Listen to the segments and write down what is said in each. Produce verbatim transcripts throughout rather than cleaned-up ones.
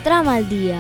Trama al dia.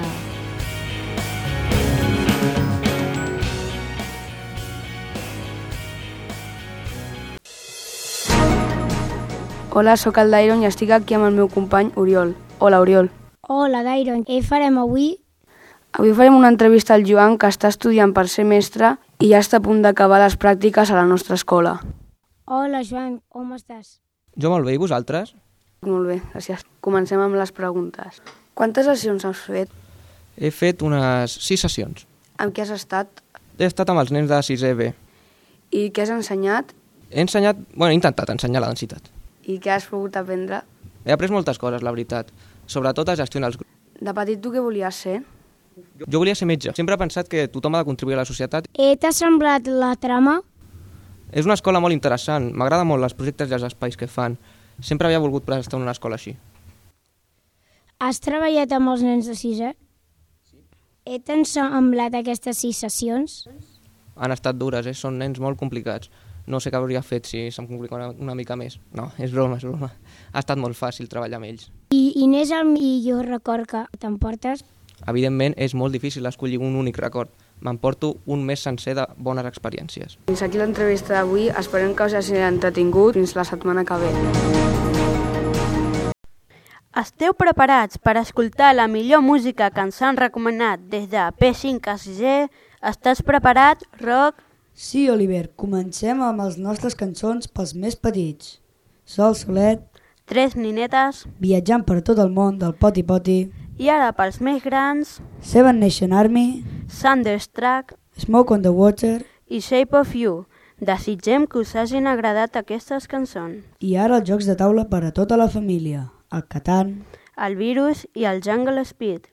Hola, sóc el Dairon i estic aquí amb el meu company Oriol. Hola, Oriol. Hola, Dairon. Què farem avui? Avui farem una entrevista al Joan, que està estudiant per ser mestre i ja està a punt d'acabar les pràctiques a la nostra escola. Hola, Joan. Com estàs? Jo molt bé, i vosaltres? Molt bé, gràcies. Comencem amb les preguntes. Quantes sessions has fet? He fet unes sis sessions. Amb qui has estat? He estat amb els nens de sisè B. I què has ensenyat? He ensenyat, bueno, he intentat ensenyar la densitat. I què has pogut aprendre? He après moltes coses, la veritat. Sobretot a gestionar els grups. De petit tu què volies ser? Jo volia ser metge. Sempre he pensat que tothom ha de contribuir a la societat. Eh, T'ha semblat la trama? És una escola molt interessant. M'agrada molt els projectes i els espais que fan. Sempre havia volgut estar en una escola així. Has treballat amb els nens de sisè? Sí. Eh, T'han semblat aquestes sis sessions? Han estat dures, eh? Són nens molt complicats. No sé què hauria fet si se'm complica una, una mica més. No, és broma, és broma. Ha estat molt fàcil treballar amb ells. I, i n'és el millor record que t'emportes? Evidentment, és molt difícil escollir un únic record. M'emporto un mes sencer de bones experiències. Fins aquí l'entrevista d'avui. Esperem que us hagi entretingut. Fins la setmana que ve. Esteu preparats per escoltar la millor música que ens han recomanat des de P cinc a sisè? Estàs preparat, Roc? Sí, Oliver, comencem amb les nostres cançons pels més petits. Sol Solet, Tres ninetes, Viatjant per tot el món del Poti Poti, i ara pels més grans, Seven Nation Army, Thunderstruck Smoke on the Water i Shape of You. Desitgem que us hagin agradat aquestes cançons. i ara els jocs de taula per a tota la família, el Catan. El Virus i el Jungle Speed.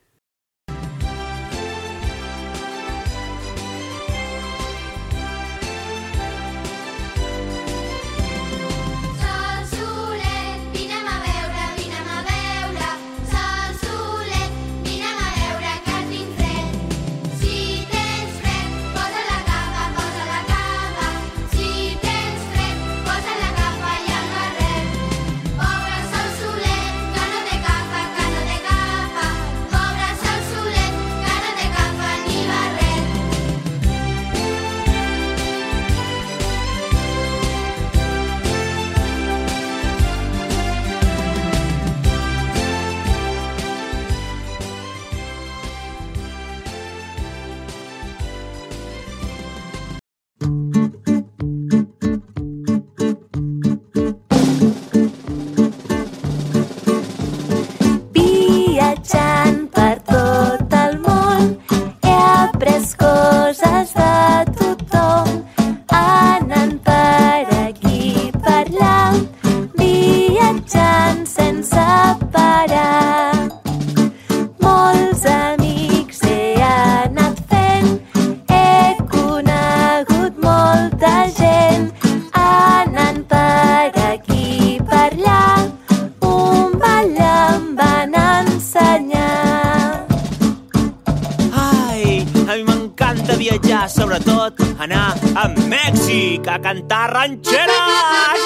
Sobretot anar a Mèxic a cantar ranxeres!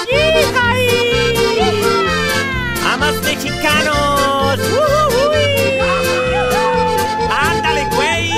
Amb els mexicanos! ¡Ándale, güey!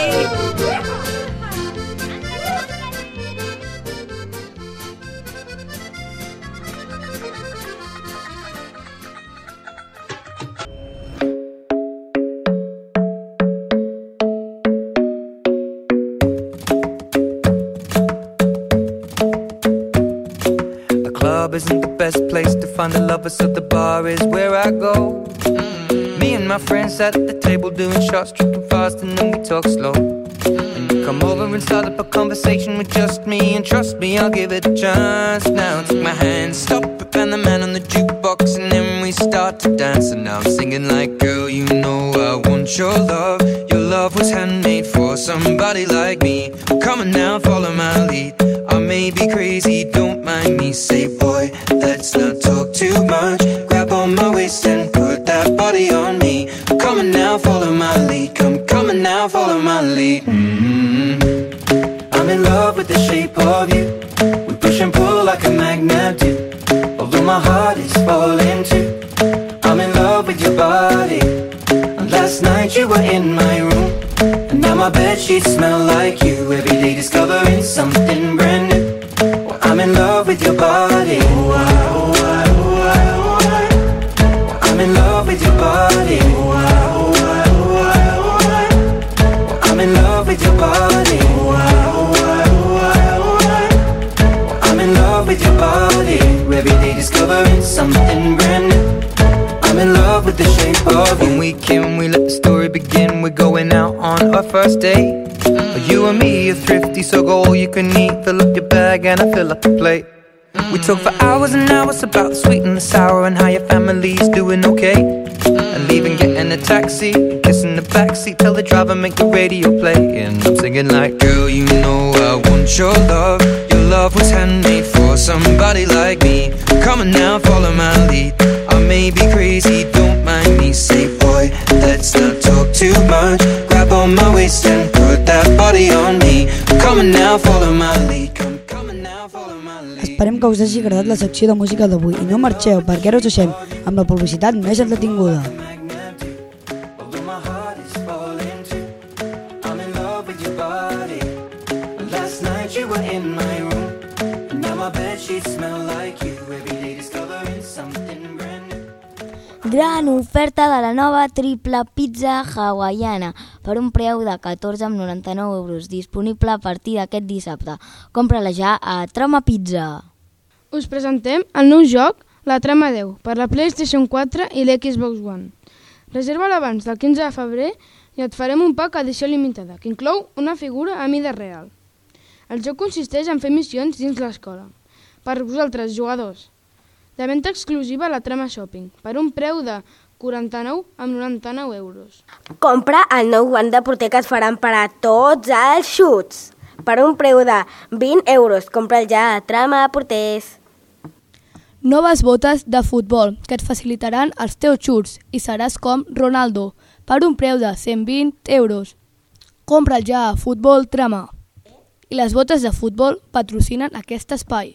Isn't the best place to find a lover, so the bar is where I go. Mm-hmm. Me and my friends sat at the table doing shots, tripping fast, and then we talk slow. Mm-hmm. And you come over and start up a conversation with just me, and trust me, I'll give it a chance. Now take my hand, stop it, and the man on the jukebox, and then we start to dance. And now I'm singing like, girl, you know I want your love. Your love was handmade for somebody like me. Come on now, follow my lead. I may be crazy, don't mind me. Say, boy, let's not talk too much. Grab on my waist and put that body on me. Come on now, follow my lead. Come, come on now, follow my lead. Mm-hmm. I'm in love with the shape of you. We push and pull like a magnet do. Although my heart is falling too, I'm in love with your body. And last night were in my room, and now my bedsheets smell like you. Every day discovering something brand new. Well, I'm in love with your body. Oh, I, oh, I, oh, I, oh, I. Well, I'm in love with your body. Oh, I, oh, I, oh, I, oh, I. Well, I'm in love with your body. Oh, I, oh, I, oh, I, oh, I. Well, I'm in love with your body. Every day discovering something brand new. I'm in love with the shape of you. When we can, we let the story begin. We're going out on our first date. You and me are thrifty, so go all you can eat. Fill up your bag and I fill up the plate. We talk for hours and hours about the sweet and the sour, and how your family's doing okay. And leaving, getting a taxi, kissing the backseat, tell the driver make the radio play. And I'm singing like, girl, you know I want your love. Your love was handmade for somebody like me. Come on now, follow my lead. I may be crazy, don't mind me. Say, boy, let's not talk too much. Grab on my waist and put that body on me. Come on now, follow my lead. Come, come on now, follow my lead. Esperem que us hagi agradat la secció de música d'avui i no marxeu perquè ara us deixem amb la publicitat més entretinguda. Gran oferta de la nova triple pizza hawaiana per un preu de catorze coma noranta-nou euros, disponible a partir d'aquest dissabte. Compra-la ja a Trama Pizza. Us presentem el nou joc, La Trama deu, per la PlayStation quatre i l'Xbox One. Reserva-la abans del quinze de febrer i et farem un pack edició limitada, que inclou una figura a mida real. El joc consisteix en fer missions dins l'escola, per vosaltres, jugadors. De venda exclusiva a la Trama Shopping, per un preu de quaranta-nou coma noranta-nou euros. Compra el nou guant de porter que et faran parar tots els xuts. Per un preu de vint euros. Compra'l ja a Trama Porters. Noves botes de futbol que et facilitaran els teus xuts i seràs com Ronaldo, per un preu de cent vint euros. Compra'l ja a Futbol Trama. I les botes de futbol patrocinen aquest espai.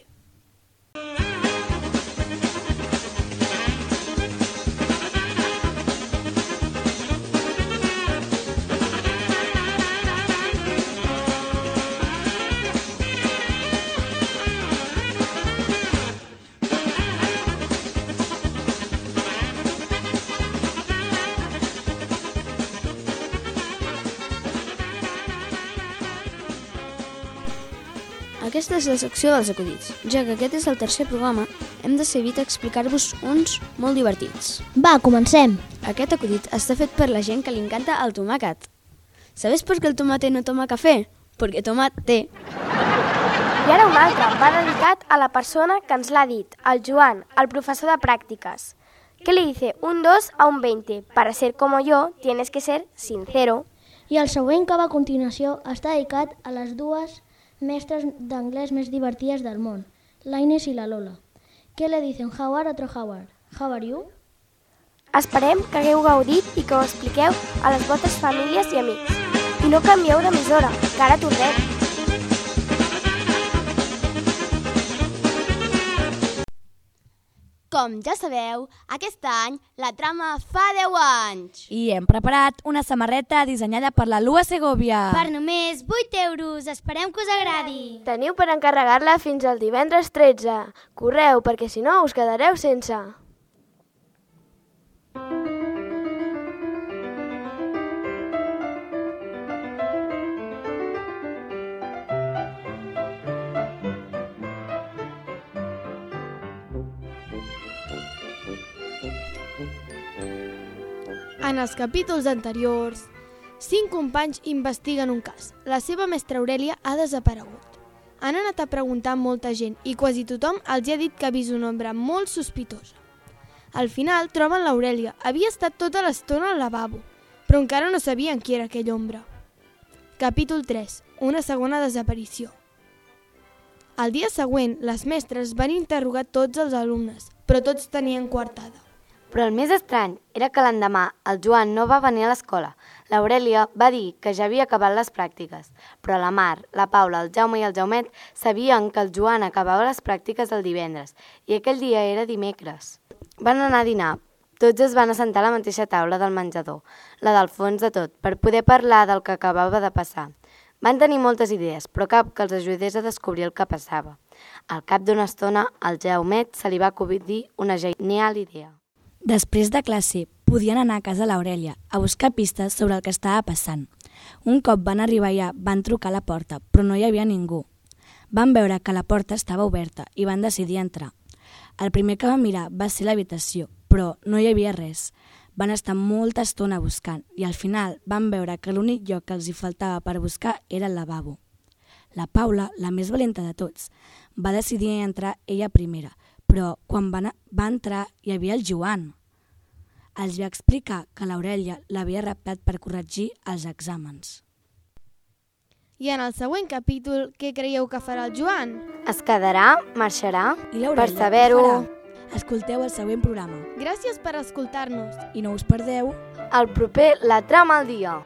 Aquesta és la secció dels acudits. Ja que aquest és el tercer programa, hem decidit explicar-vos uns molt divertits. Va, comencem! Aquest acudit està fet per la gent que li encanta el tomàquet. ¿Sabes por qué el tomate no toma café? Porque toma té. I ara un altre, va dedicat a la persona que ens l'ha dit, el Joan, el professor de pràctiques, que li dice un dos a un veinte. Para ser como yo, tienes que ser sincero. I el següent, que va a continuació, està dedicat a les dues mestres d'anglès més divertides del món, la Inés i la Lola. Què le dicen? How are, otro how are. How are you? Esperem que hagueu gaudit i que ho expliqueu a les vostres famílies i amics. I no canvieu d'emissora, que ara tornem. Com ja sabeu, aquest any la Trama fa deu anys. I hem preparat una samarreta dissenyada per la Lua Segovia. Per només vuit euros. Esperem que us agradi. Teniu per encarregar-la fins al divendres tretze. Correu, perquè si no us quedareu sense. En els capítols anteriors, cinc companys investiguen un cas. La seva mestra Aurèlia ha desaparegut. Han anat a preguntar a molta gent i quasi tothom els ha dit que ha vist una ombra molt sospitosa. Al final troben l'Aurèlia. Havia estat tota l'estona al lavabo, però encara no sabien qui era aquella ombra. Capítol tres. Una segona desaparició. El dia següent, les mestres van interrogar tots els alumnes, però tots tenien coartada. Però el més estrany era que l'endemà el Joan no va venir a l'escola. L'Aurèlia va dir que ja havia acabat les pràctiques, però la Mar, la Paula, el Jaume i el Jaumet sabien que el Joan acabava les pràctiques el divendres i aquell dia era dimecres. Van anar a dinar, Tots es van assentar a la mateixa taula del menjador, la del fons de tot, per poder parlar del que acabava de passar. Van tenir moltes idees, però cap que els ajudés a descobrir el que passava. Al cap d'una estona, al Jaumet se li va acudir una genial idea. Després de classe, podien anar a casa de l'Aurèlia a buscar pistes sobre el que estava passant. Un cop van arribar allà, van trucar a la porta, però no hi havia ningú. Van veure que la porta estava oberta i van decidir entrar. El primer que van mirar va ser l'habitació, però no hi havia res. Van estar molta estona buscant i al final van veure que l'únic lloc que els hi faltava per buscar era el lavabo. La Paula, la més valenta de tots, va decidir entrar ella primera, però quan va, va entrar hi havia el Joan. Els va explicar que l'Aurèlia l'havia raptat per corregir els exàmens. I en el següent capítol, què creieu que farà el Joan? Es quedarà, marxarà, I l'Aurèlia per saber-ho... què farà? Escolteu el següent programa. Gràcies per escoltar-nos. I no us perdeu el proper La Trama al Dia.